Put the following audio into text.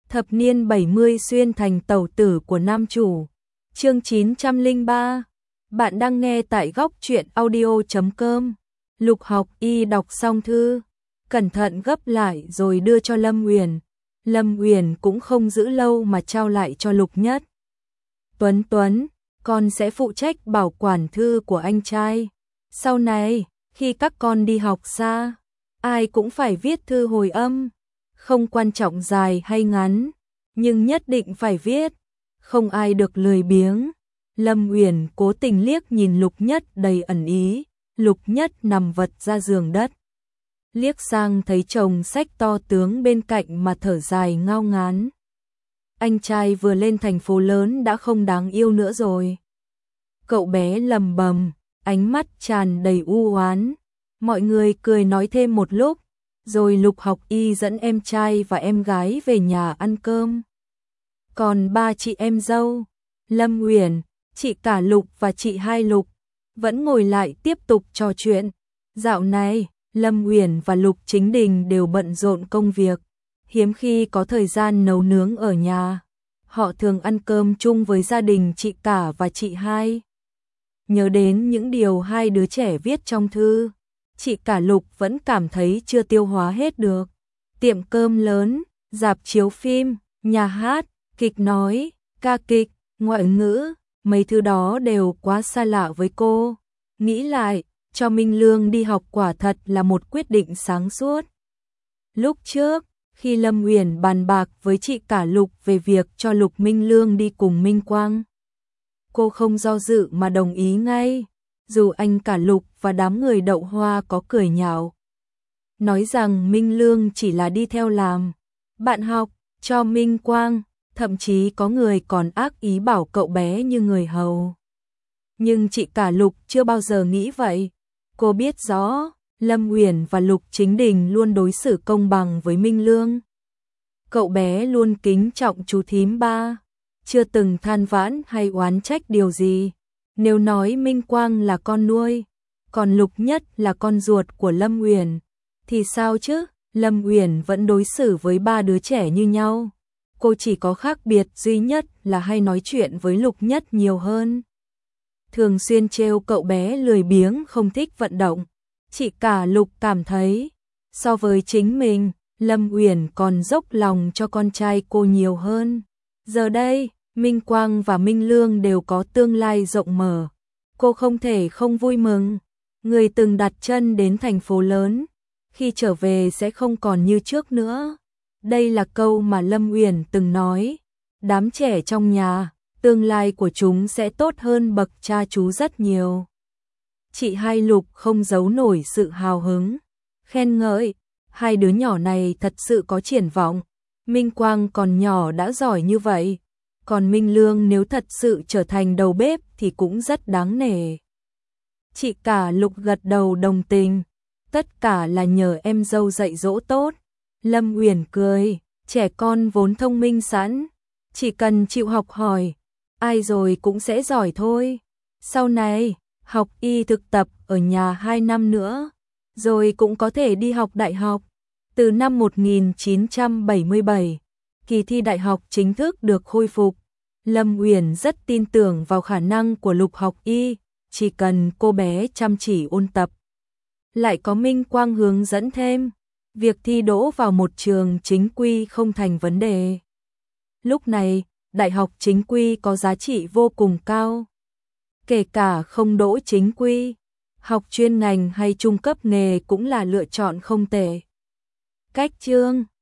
Thập niên 70 xuyên thành tẩu tử của nam chủ. Chương 903. Bạn đang nghe tại góc truyện audio.com. Lục Học Y đọc xong thư, cẩn thận gấp lại rồi đưa cho Lâm Uyển. Lâm Uyển cũng không giữ lâu mà trao lại cho Lục Nhất. Tuấn, con sẽ phụ trách bảo quản thư của anh trai. Sau này, khi các con đi học xa, ai cũng phải viết thư hồi âm. Không quan trọng dài hay ngắn, nhưng nhất định phải viết. Không ai được lười biếng. Lâm Uyển cố tình liếc nhìn Lục Nhất đầy ẩn ý. Lục Nhất nằm vật ra giường đất. Liếc sang thấy chồng sách to tướng bên cạnh mà thở dài ngao ngán. Anh trai vừa lên thành phố lớn đã không đáng yêu nữa rồi. Cậu bé lầm bầm, ánh mắt tràn đầy u oán. Mọi người cười nói thêm một lúc, rồi Lục Học Y dẫn em trai và em gái về nhà ăn cơm. Còn ba chị em dâu, Lâm Uyển, chị cả Lục và chị hai Lục, vẫn ngồi lại tiếp tục trò chuyện. Dạo này, Lâm Uyển và Lục Chính Đình đều bận rộn công việc, hiếm khi có thời gian nấu nướng ở nhà. Họ thường ăn cơm chung với gia đình chị cả và chị hai. Nhớ đến những điều hai đứa trẻ viết trong thư, chị cả Lục vẫn cảm thấy chưa tiêu hóa hết được. Tiệm cơm lớn, rạp chiếu phim, nhà hát, kịch nói, ca kịch, ngoại ngữ, mấy thứ đó đều quá xa lạ với cô. Nghĩ lại, cho Minh Lương đi học quả thật là một quyết định sáng suốt. Lúc trước, khi Lâm Uyển bàn bạc với chị cả Lục về việc cho Lục Minh Lương đi cùng Minh Quang, cô không do dự mà đồng ý ngay, dù anh cả Lục và đám người đậu hoa có cười nhạo, nói rằng Minh Lương chỉ là đi theo làm bạn học cho Minh Quang, thậm chí có người còn ác ý bảo cậu bé như người hầu. Nhưng chị cả Lục chưa bao giờ nghĩ vậy. Cô biết rõ, Lâm Uyển và Lục Chính Đình luôn đối xử công bằng với Minh Lương. Cậu bé luôn kính trọng chú thím ba, chưa từng than vãn hay oán trách điều gì. Nếu nói Minh Quang là con nuôi, còn Lục Nhất là con ruột của Lâm Uyển, thì sao chứ? Lâm Uyển vẫn đối xử với ba đứa trẻ như nhau. Cô chỉ có khác biệt duy nhất là hay nói chuyện với Lục Nhất nhiều hơn. Thường xuyên trêu cậu bé lười biếng không thích vận động. Chị cả Lục cảm thấy, so với chính mình, Lâm Uyển còn dốc lòng cho con trai cô nhiều hơn. Giờ đây, Minh Quang và Minh Lương đều có tương lai rộng mở. Cô không thể không vui mừng. Người từng đặt chân đến thành phố lớn, khi trở về sẽ không còn như trước nữa. Đây là câu mà Lâm Uyển từng nói. Đám trẻ trong nhà, tương lai của chúng sẽ tốt hơn bậc cha chú rất nhiều. Chị hai Lục không giấu nổi sự hào hứng, khen ngợi, hai đứa nhỏ này thật sự có triển vọng. Minh Quang còn nhỏ đã giỏi như vậy, còn Minh Lương nếu thật sự trở thành đầu bếp thì cũng rất đáng nể. Chị cả Lục gật đầu đồng tình, tất cả là nhờ em dâu dạy dỗ tốt. Lâm Uyển cười, trẻ con vốn thông minh sẵn, chỉ cần chịu học hỏi, ai rồi cũng sẽ giỏi thôi. Sau này, học y thực tập ở nhà 2 năm nữa, rồi cũng có thể đi học đại học. Từ năm 1977, kỳ thi đại học chính thức được khôi phục. Lâm Uyển rất tin tưởng vào khả năng của Lục Học Y, chỉ cần cô bé chăm chỉ ôn tập. Lại có Minh Quang hướng dẫn thêm, việc thi đỗ vào một trường chính quy không thành vấn đề. Lúc này, đại học chính quy có giá trị vô cùng cao. Kể cả không đỗ chính quy, học chuyên ngành hay trung cấp nghề cũng là lựa chọn không tệ. Cách chương